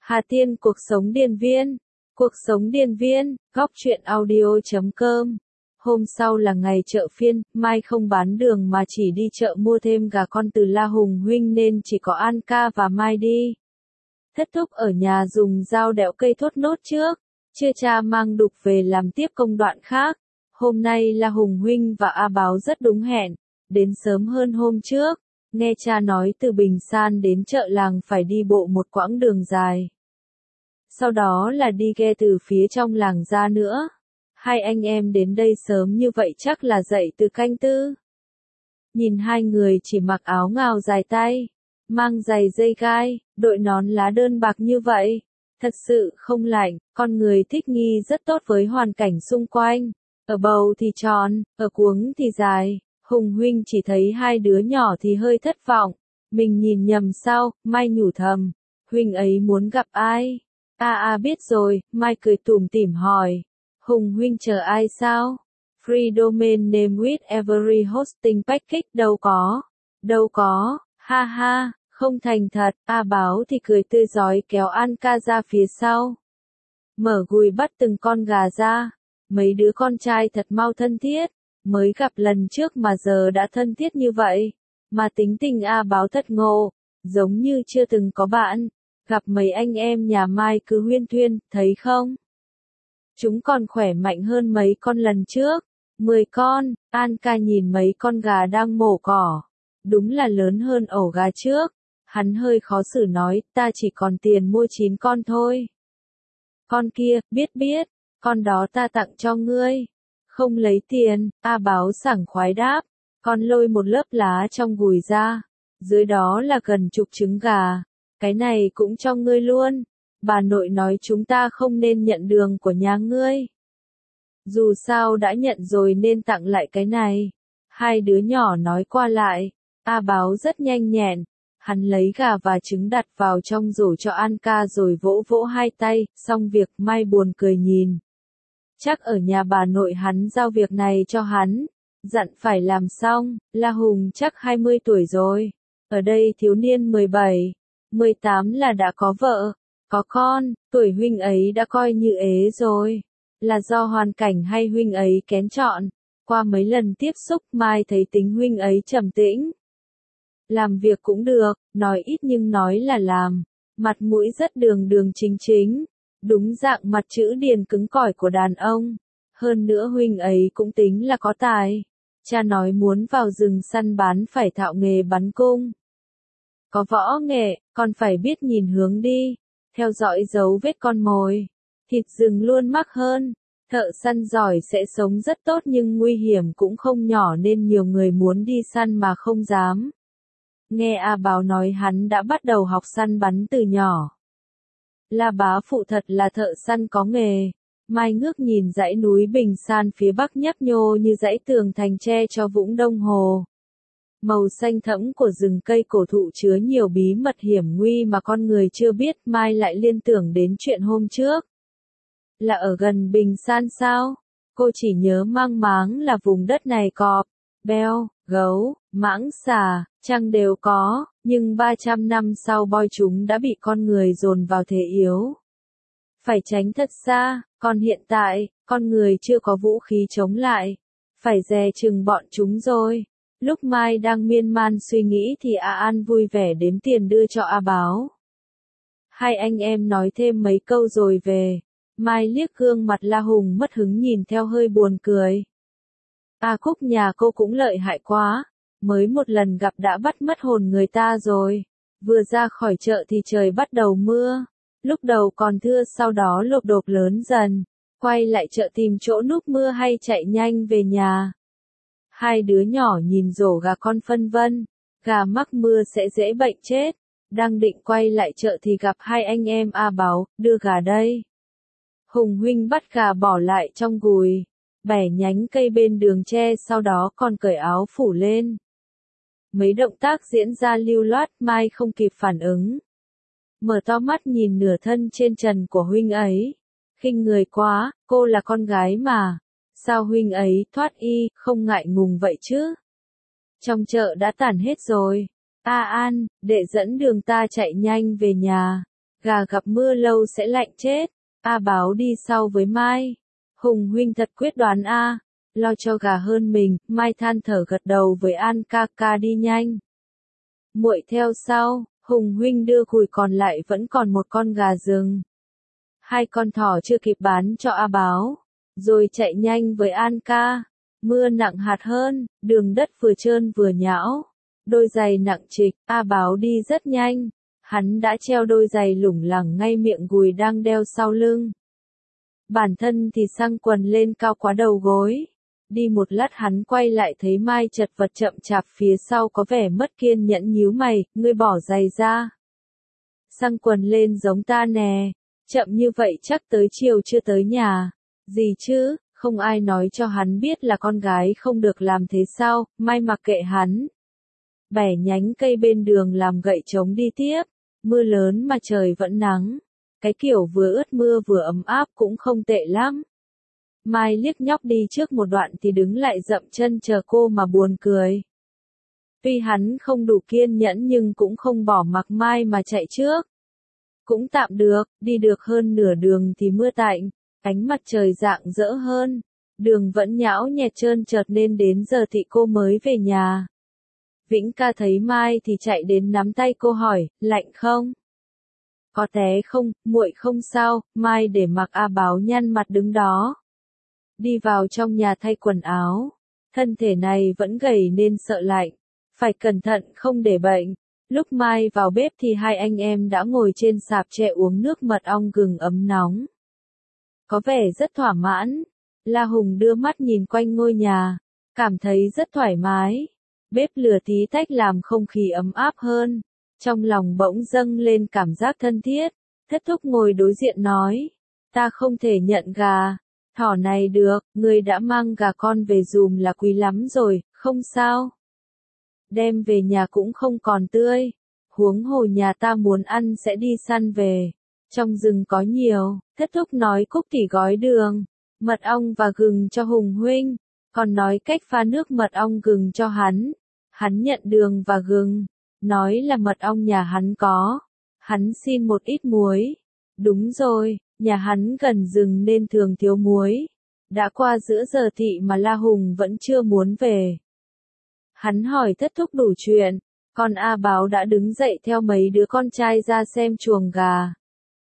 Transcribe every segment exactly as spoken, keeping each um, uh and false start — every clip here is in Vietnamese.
Hà Tiên cuộc sống điền viên. Cuộc sống điền viên, góc truyện audio chấm com. Hôm sau là ngày chợ phiên, Mai không bán đường mà chỉ đi chợ mua thêm gà con từ La Hùng huynh nên chỉ có An ca và Mai đi. Thất thúc ở nhà dùng dao đẽo cây thốt nốt trước, chưa cha mang đục về làm tiếp công đoạn khác. Hôm nay La Hùng huynh và A Báo rất đúng hẹn, đến sớm hơn hôm trước. Nghe cha nói từ Bình San đến chợ làng phải đi bộ một quãng đường dài. Sau đó là đi ghe từ phía trong làng ra nữa. Hai anh em đến đây sớm như vậy chắc là dậy từ canh tư. Nhìn hai người chỉ mặc áo ngào dài tay, mang giày dây gai, đội nón lá đơn bạc như vậy. Thật sự không lạnh, con người thích nghi rất tốt với hoàn cảnh xung quanh. Ở bầu thì tròn, ở cuống thì dài. Hùng huynh chỉ thấy hai đứa nhỏ thì hơi thất vọng. Mình nhìn nhầm sao, Mai nhủ thầm. Huynh ấy muốn gặp ai? À à biết rồi, Mai cười tủm tỉm hỏi. Hùng huynh chờ ai sao? Free domain name with every hosting package đâu có. Đâu có, ha ha, không thành thật. A Báo thì cười tươi rói kéo An ca ra phía sau. Mở gùi bắt từng con gà ra. Mấy đứa con trai thật mau thân thiết. Mới gặp lần trước mà giờ đã thân thiết như vậy. Mà tính tình A Báo thật ngộ. Giống như chưa từng có bạn. Gặp mấy anh em nhà Mai cứ huyên thuyên, thấy không? Chúng còn khỏe mạnh hơn mấy con lần trước. Mười con, An ca nhìn mấy con gà đang mổ cỏ. Đúng là lớn hơn ổ gà trước. Hắn hơi khó xử nói, ta chỉ còn tiền mua chín con thôi. Con kia, biết biết, con đó ta tặng cho ngươi. Không lấy tiền, A Báo sảng khoái đáp. Con lôi một lớp lá trong gùi ra. Dưới đó là gần chục trứng gà. Cái này cũng cho ngươi luôn. Bà nội nói chúng ta không nên nhận đường của nhà ngươi. Dù sao đã nhận rồi nên tặng lại cái này. Hai đứa nhỏ nói qua lại. A Báo rất nhanh nhẹn. Hắn lấy gà và trứng đặt vào trong rổ cho An ca rồi vỗ vỗ hai tay. Xong việc Mai buồn cười nhìn. Chắc ở nhà bà nội hắn giao việc này cho hắn. Dặn phải làm xong. La Hùng chắc hai mươi tuổi rồi. Ở đây thiếu niên mười bảy, mười tám là đã có vợ, có con. Tuổi huynh ấy đã coi như ế rồi. Là do hoàn cảnh hay huynh ấy kén chọn. Qua mấy lần tiếp xúc Mai thấy tính huynh ấy trầm tĩnh. Làm việc cũng được, nói ít nhưng nói là làm. Mặt mũi rất đường đường chính chính. Đúng dạng mặt chữ điền cứng cỏi của đàn ông. Hơn nữa huynh ấy cũng tính là có tài. Cha nói muốn vào rừng săn bán phải thạo nghề bắn cung. Có võ nghệ, còn phải biết nhìn hướng đi. Theo dõi dấu vết con mồi. Thịt rừng luôn mắc hơn. Thợ săn giỏi sẽ sống rất tốt nhưng nguy hiểm cũng không nhỏ nên nhiều người muốn đi săn mà không dám. Nghe A Báo nói hắn đã bắt đầu học săn bắn từ nhỏ. La bá phụ thật là thợ săn có nghề. Mai ngước nhìn dãy núi Bình San phía bắc nhấp nhô như dãy tường thành tre cho Vũng Đông Hồ. Màu xanh thẫm của rừng cây cổ thụ chứa nhiều bí mật hiểm nguy mà con người chưa biết. Mai lại liên tưởng đến chuyện hôm trước. Là ở gần Bình San sao? Cô chỉ nhớ mang máng là vùng đất này cọp, beo, gấu, mãng xà, chăng đều có, nhưng ba trăm năm sau boi chúng đã bị con người dồn vào thế yếu. Phải tránh thật xa, còn hiện tại, con người chưa có vũ khí chống lại. Phải dè chừng bọn chúng rồi. Lúc Mai đang miên man suy nghĩ thì A An vui vẻ đếm tiền đưa cho A Báo. Hai anh em nói thêm mấy câu rồi về. Mai liếc gương mặt La Hùng mất hứng nhìn theo hơi buồn cười. A Cúc nhà cô cũng lợi hại quá. Mới một lần gặp đã bắt mất hồn người ta rồi. Vừa ra khỏi chợ thì trời bắt đầu mưa. Lúc đầu còn thưa sau đó lộp độp lớn dần. Quay lại chợ tìm chỗ núp mưa hay chạy nhanh về nhà. Hai đứa nhỏ nhìn rổ gà con phân vân. Gà mắc mưa sẽ dễ bệnh chết. Đang định quay lại chợ thì gặp hai anh em A Báo, đưa gà đây. Hùng huynh bắt gà bỏ lại trong gùi. Bẻ nhánh cây bên đường tre sau đó còn cởi áo phủ lên. Mấy động tác diễn ra lưu loát Mai không kịp phản ứng. Mở to mắt nhìn nửa thân trên trần của huynh ấy. Khinh người quá, cô là con gái mà. Sao huynh ấy thoát y, không ngại ngùng vậy chứ? Trong chợ đã tản hết rồi. A An, đệ dẫn đường ta chạy nhanh về nhà. Gà gặp mưa lâu sẽ lạnh chết. A Báo đi sau với Mai. Hùng huynh thật quyết đoán a, lo cho gà hơn mình. Mai than thở gật đầu với An ca ca đi nhanh. Muội theo sau, Hùng huynh đưa cùi còn lại vẫn còn một con gà rừng. Hai con thỏ chưa kịp bán cho A Báo, rồi chạy nhanh với An ca. Mưa nặng hạt hơn, đường đất vừa trơn vừa nhão. Đôi giày nặng trịch, A Báo đi rất nhanh. Hắn đã treo đôi giày lủng lẳng ngay miệng gùi đang đeo sau lưng. Bản thân thì xăng quần lên cao quá đầu gối. Đi một lát hắn quay lại thấy Mai chật vật chậm chạp phía sau có vẻ mất kiên nhẫn nhíu mày, ngươi bỏ giày ra. Xăng quần lên giống ta nè, chậm như vậy chắc tới chiều chưa tới nhà. Gì chứ, không ai nói cho hắn biết là con gái không được làm thế sao, Mai mặc kệ hắn. Bẻ nhánh cây bên đường làm gậy chống đi tiếp, mưa lớn mà trời vẫn nắng. Cái kiểu vừa ướt mưa vừa ấm áp cũng không tệ lắm. Mai liếc nhóc đi trước một đoạn thì đứng lại dậm chân chờ cô mà buồn cười. Tuy hắn không đủ kiên nhẫn nhưng cũng không bỏ mặc Mai mà chạy trước. Cũng tạm được, đi được hơn nửa đường thì mưa tạnh, ánh mặt trời rạng rỡ hơn. Đường vẫn nhão nhẹt trơn trượt nên đến giờ thì cô mới về nhà. Vĩnh ca thấy Mai thì chạy đến nắm tay cô hỏi, lạnh không? Có té không, muội không sao, Mai để mặc A Báo nhăn mặt đứng đó. Đi vào trong nhà thay quần áo. Thân thể này vẫn gầy nên sợ lạnh. Phải cẩn thận không để bệnh. Lúc Mai vào bếp thì hai anh em đã ngồi trên sạp tre uống nước mật ong gừng ấm nóng. Có vẻ rất thỏa mãn. La Hùng đưa mắt nhìn quanh ngôi nhà. Cảm thấy rất thoải mái. Bếp lửa tí tách làm không khí ấm áp hơn. Trong lòng bỗng dâng lên cảm giác thân thiết. Thất thúc ngồi đối diện nói. Ta không thể nhận gà. Thỏ này được, ngươi đã mang gà con về dùm là quý lắm rồi, không sao. Đem về nhà cũng không còn tươi. Huống hồ nhà ta muốn ăn sẽ đi săn về. Trong rừng có nhiều, thất thúc nói Cúc tỉ gói đường, mật ong và gừng cho Hùng huynh. Còn nói cách pha nước mật ong gừng cho hắn. Hắn nhận đường và gừng. Nói là mật ong nhà hắn có. Hắn xin một ít muối. Đúng rồi, nhà hắn gần rừng nên thường thiếu muối. Đã qua giữa giờ thị mà La Hùng vẫn chưa muốn về. Hắn hỏi thất thúc đủ chuyện. Con A Báo đã đứng dậy theo mấy đứa con trai ra xem chuồng gà.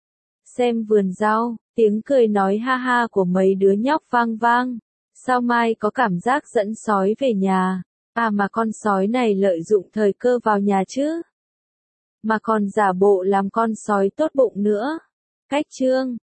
Xem vườn rau, tiếng cười nói ha ha của mấy đứa nhóc vang vang. Sao Mai có cảm giác dẫn sói về nhà? À mà con sói này lợi dụng thời cơ vào nhà chứ. Mà còn giả bộ làm con sói tốt bụng nữa. Cách chương